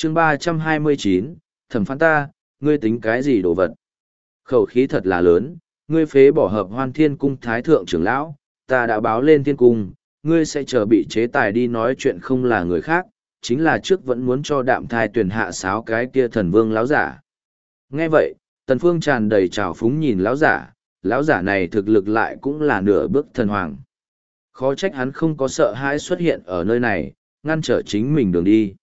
chương 329, thẩm phán ta, ngươi tính cái gì đồ vật? Khẩu khí thật là lớn, ngươi phế bỏ hợp Hoan Thiên Cung thái thượng trưởng lão, ta đã báo lên thiên cung, ngươi sẽ chờ bị chế tài đi nói chuyện không là người khác, chính là trước vẫn muốn cho Đạm Thai Tuyền hạ sáo cái kia thần vương lão giả. Nghe vậy, Tần Phương tràn đầy trào phúng nhìn lão giả này thực lực lại cũng là nửa bước thần hoàng. Khó trách hắn không có sợ hãi xuất hiện ở nơi này, ngăn trở chính mình đường đi.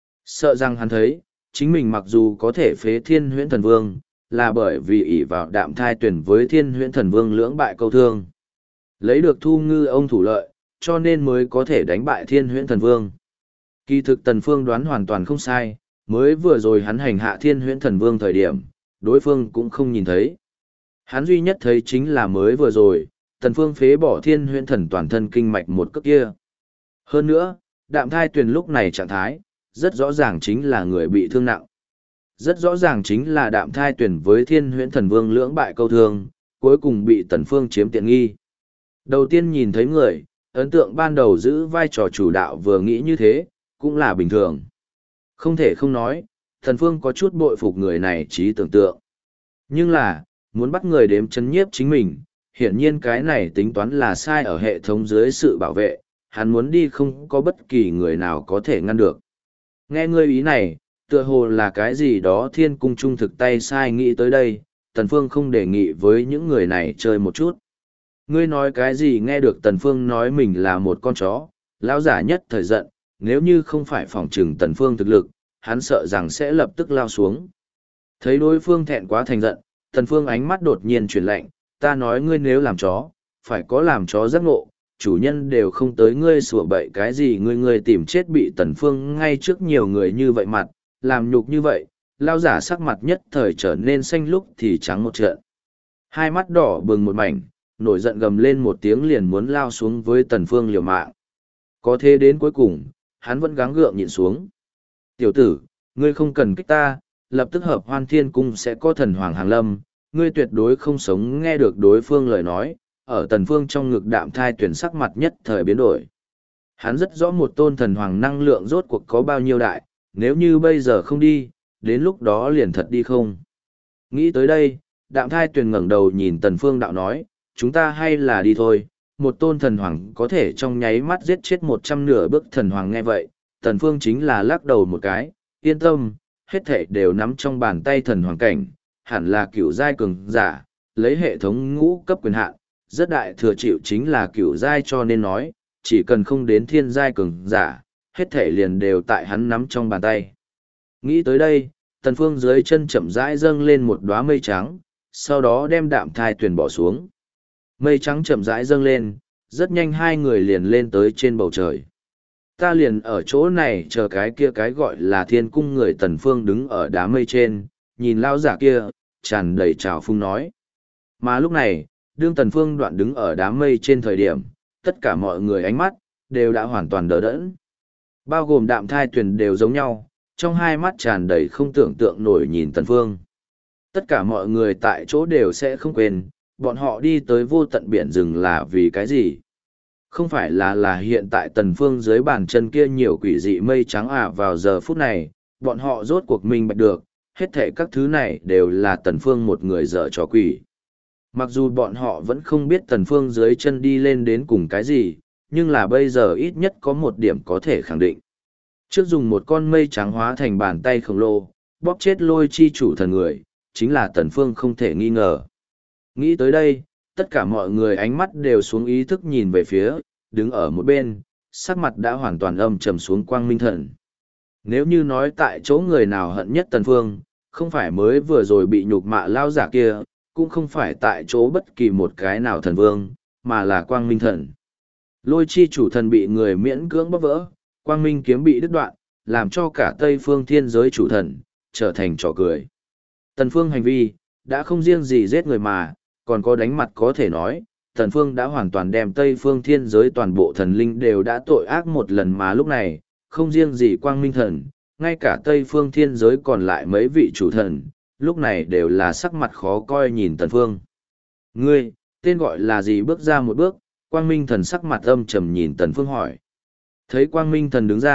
Sợ rằng hắn thấy, chính mình mặc dù có thể phế Thiên Huyễn Thần Vương, là bởi vì ỷ vào Đạm Thai Tuyền với Thiên Huyễn Thần Vương lưỡng bại câu thương. Lấy được Thu Ngư ông thủ lợi, cho nên mới có thể đánh bại Thiên Huyễn Thần Vương. Kỳ thực Tần Phương đoán hoàn toàn không sai, mới vừa rồi hắn hành hạ Thiên Huyễn Thần Vương thời điểm, đối phương cũng không nhìn thấy. Hắn duy nhất thấy chính là mới vừa rồi, Tần Phương phế bỏ Thiên Huyễn Thần toàn thân kinh mạch một cước kia. Hơn nữa, Đạm Thai Tuyền lúc này trạng thái, rất rõ ràng chính là người bị thương nặng. Rất rõ ràng chính là Đạm Thai Tuyền với Thiên Huyễn Thần Vương lưỡng bại câu thương, cuối cùng bị Tần Phương chiếm tiện nghi. Đầu tiên nhìn thấy người, ấn tượng ban đầu giữ vai trò chủ đạo vừa nghĩ như thế, cũng là bình thường. Không thể không nói, Tần Phương có chút bội phục người này trí tưởng tượng. Nhưng là, muốn bắt người đếm chấn nhiếp chính mình, hiển nhiên cái này tính toán là sai ở hệ thống dưới sự bảo vệ, hắn muốn đi không có bất kỳ người nào có thể ngăn được. Nghe ngươi ý này, tựa hồ là cái gì đó thiên cung trung thực tay sai nghĩ tới đây, Tần Phương không đề nghị với những người này chơi một chút. Ngươi nói cái gì nghe được Tần Phương nói mình là một con chó, lão giả nhất thời giận, nếu như không phải phòng trừng Tần Phương thực lực, hắn sợ rằng sẽ lập tức lao xuống. Thấy đối phương thẹn quá thành giận, Tần Phương ánh mắt đột nhiên chuyển lạnh, ta nói ngươi nếu làm chó, phải có làm chó giác ngộ, chủ nhân đều không tới ngươi sủa bậy cái gì ngươi tìm chết bị Tần Phương ngay trước nhiều người như vậy mặt, làm nhục như vậy, lão giả sắc mặt nhất thời trở nên xanh lúc thì trắng một trận. Hai mắt đỏ bừng một mảnh, nổi giận gầm lên một tiếng liền muốn lao xuống với Tần Phương liều mạng. Có thế đến cuối cùng, hắn vẫn gắng gượng nhịn xuống. Tiểu tử, ngươi không cần kích ta, lập tức hợp Hoan Thiên Cung sẽ có thần hoàng hàng lâm, ngươi tuyệt đối không sống nghe được đối phương lời nói, ở Tần Phương trong ngực Đạm Thai Tuyền sắc mặt nhất thời biến đổi. Hắn rất rõ một tôn thần hoàng năng lượng rốt cuộc có bao nhiêu đại, nếu như bây giờ không đi, đến lúc đó liền thật đi không. Nghĩ tới đây, Đạm Thai Tuyền ngẩng đầu nhìn Tần Phương đạo nói, chúng ta hay là đi thôi, một tôn thần hoàng có thể trong nháy mắt giết chết 100 nửa bước thần hoàng nghe vậy, Tần Phương chính là lắc đầu một cái, yên tâm, hết thảy đều nắm trong bàn tay thần hoàng cảnh, hẳn là cửu giai cường giả, lấy hệ thống ngũ cấp quyền hạn, rất đại thừa chịu chính là cửu giai cho nên nói, chỉ cần không đến thiên giai cường giả, hết thảy liền đều tại hắn nắm trong bàn tay. Nghĩ tới đây, Tần Phương dưới chân chậm rãi dâng lên một đóa mây trắng, sau đó đem Đạm Thai Tuyền bỏ xuống. Mây trắng chậm rãi dâng lên, rất nhanh hai người liền lên tới trên bầu trời. Ta liền ở chỗ này chờ cái kia cái gọi là thiên cung người. Tần Phương đứng ở đám mây trên, nhìn lão giả kia, tràn đầy trào phúng nói. Mà lúc này, đương Tần Phương đoạn đứng ở đám mây trên thời điểm, tất cả mọi người ánh mắt, đều đã hoàn toàn đờ đẫn. Bao gồm Đạm Thai Tuyền đều giống nhau, trong hai mắt tràn đầy không tưởng tượng nổi nhìn Tần Phương. Tất cả mọi người tại chỗ đều sẽ không quên, bọn họ đi tới vô tận biển rừng là vì cái gì? Không phải là hiện tại Tần Phương dưới bàn chân kia nhiều quỷ dị mây trắng vào giờ phút này, bọn họ rốt cuộc minh bạch được, hết thảy các thứ này đều là Tần Phương một người dở trò quỷ. Mặc dù bọn họ vẫn không biết Tần Phương dưới chân đi lên đến cùng cái gì, nhưng là bây giờ ít nhất có một điểm có thể khẳng định. Trước dùng một con mây trắng hóa thành bàn tay khổng lồ, bóp chết Lôi Chi chủ thần người, chính là Tần Phương không thể nghi ngờ. Nghĩ tới đây, tất cả mọi người ánh mắt đều xuống ý thức nhìn về phía, đứng ở một bên, sắc mặt đã hoàn toàn âm trầm xuống Quang Minh Thần. Nếu như nói tại chỗ người nào hận nhất Tần Phương, không phải mới vừa rồi bị nhục mạ lao giả kia, cũng không phải tại chỗ bất kỳ một cái nào thần vương, mà là Quang Minh Thần. Lôi Chi chủ thần bị người miễn cưỡng bóp vỡ, Quang Minh kiếm bị đứt đoạn, làm cho cả Tây Phương Thiên giới chủ thần trở thành trò cười. Tần Phương hành vi đã không riêng gì giết người mà còn có đánh mặt có thể nói, Tần Phương đã hoàn toàn đem Tây Phương Thiên giới toàn bộ thần linh đều đã tội ác một lần mà lúc này, không riêng gì Quang Minh Thần, ngay cả Tây Phương Thiên giới còn lại mấy vị chủ thần, lúc này đều là sắc mặt khó coi nhìn Tần Phương. Ngươi, tên gọi là gì? Bước ra một bước, Quang Minh Thần sắc mặt âm trầm nhìn Tần Phương hỏi. Thấy Quang Minh Thần đứng ra,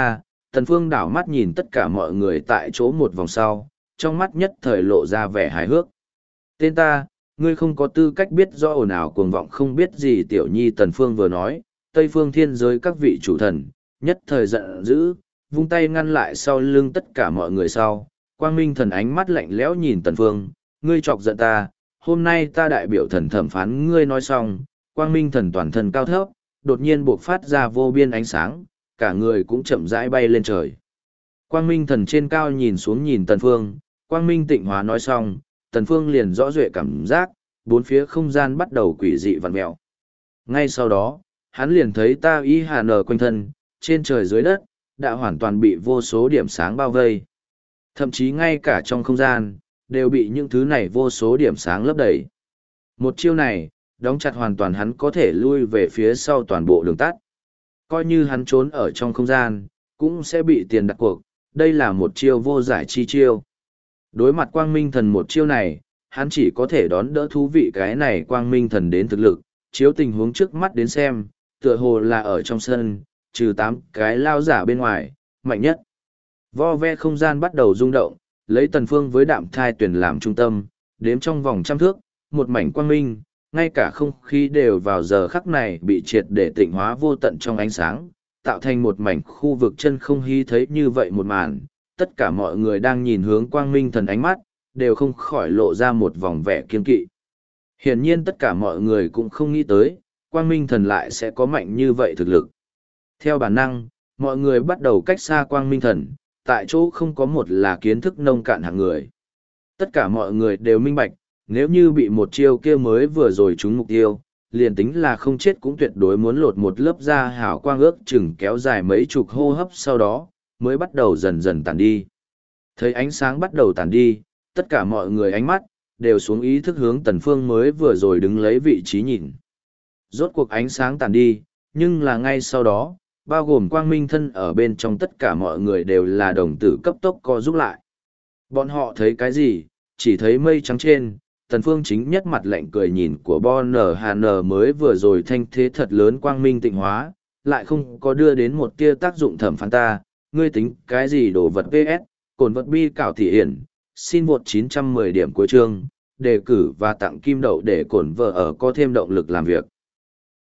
Tần Phương đảo mắt nhìn tất cả mọi người tại chỗ một vòng sau, trong mắt nhất thời lộ ra vẻ hài hước. Tên ta, ngươi không có tư cách biết rõ ồn ào cuồng vọng không biết gì tiểu nhi. Tần Phương vừa nói, Tây Phương thiên giới các vị chủ thần, nhất thời giận dữ, vung tay ngăn lại sau lưng tất cả mọi người sau. Quang Minh thần ánh mắt lạnh lẽo nhìn Tần Phương, ngươi chọc giận ta, hôm nay ta đại biểu thần thẩm phán ngươi. Nói xong, Quang Minh thần toàn thân cao thấp, đột nhiên bộc phát ra vô biên ánh sáng, cả người cũng chậm rãi bay lên trời. Quang Minh thần trên cao nhìn xuống nhìn Tần Phương, Quang Minh tịnh hóa nói xong, Tần Phương liền rõ rệt cảm giác, bốn phía không gian bắt đầu quỷ dị vặn mèo. Ngay sau đó, hắn liền thấy ta y hà nở quanh thân, trên trời dưới đất, đã hoàn toàn bị vô số điểm sáng bao vây. Thậm chí ngay cả trong không gian, đều bị những thứ này vô số điểm sáng lấp đầy. Một chiêu này, đóng chặt hoàn toàn hắn có thể lui về phía sau toàn bộ đường tắt. Coi như hắn trốn ở trong không gian, cũng sẽ bị tiền đặt cuộc, đây là một chiêu vô giải chi chiêu. Đối mặt quang minh thần một chiêu này, hắn chỉ có thể đón đỡ thú vị cái này quang minh thần đến thực lực, chiếu tình huống trước mắt đến xem, tựa hồ là ở trong sân, trừ 8 cái lao giả bên ngoài, mạnh nhất. Vo ve không gian bắt đầu rung động, lấy Tần Phương với đạm thai tuyển làm trung tâm, đếm trong vòng trăm thước, một mảnh quang minh, ngay cả không khí đều vào giờ khắc này bị triệt để tịnh hóa vô tận trong ánh sáng, tạo thành một mảnh khu vực chân không hy thấy như vậy một màn. Tất cả mọi người đang nhìn hướng quang minh thần ánh mắt, đều không khỏi lộ ra một vòng vẻ kiên kỵ. Hiển nhiên tất cả mọi người cũng không nghĩ tới, quang minh thần lại sẽ có mạnh như vậy thực lực. Theo bản năng, mọi người bắt đầu cách xa quang minh thần, tại chỗ không có một là kiến thức nông cạn hạng người. Tất cả mọi người đều minh bạch, nếu như bị một chiêu kia mới vừa rồi trúng mục tiêu, liền tính là không chết cũng tuyệt đối muốn lột một lớp da hào quang ước chừng kéo dài mấy chục hô hấp sau đó, mới bắt đầu dần dần tàn đi. Thấy ánh sáng bắt đầu tàn đi, tất cả mọi người ánh mắt, đều xuống ý thức hướng Tần Phương mới vừa rồi đứng lấy vị trí nhìn. Rốt cuộc ánh sáng tàn đi, nhưng là ngay sau đó, bao gồm quang minh thân ở bên trong tất cả mọi người đều là đồng tử cấp tốc co rút lại. Bọn họ thấy cái gì? Chỉ thấy mây trắng trên, Tần Phương chính nhất mặt lạnh cười nhìn của Bon NHN mới vừa rồi thanh thế thật lớn quang minh tịnh hóa, lại không có đưa đến một tia tác dụng thẩm phán ta, ngươi tính cái gì đồ vật PS, cồn vật bi cảo thị hiển, xin vượt 910 điểm cuối chương, đề cử và tặng kim đậu để cổn vợ ở có thêm động lực làm việc.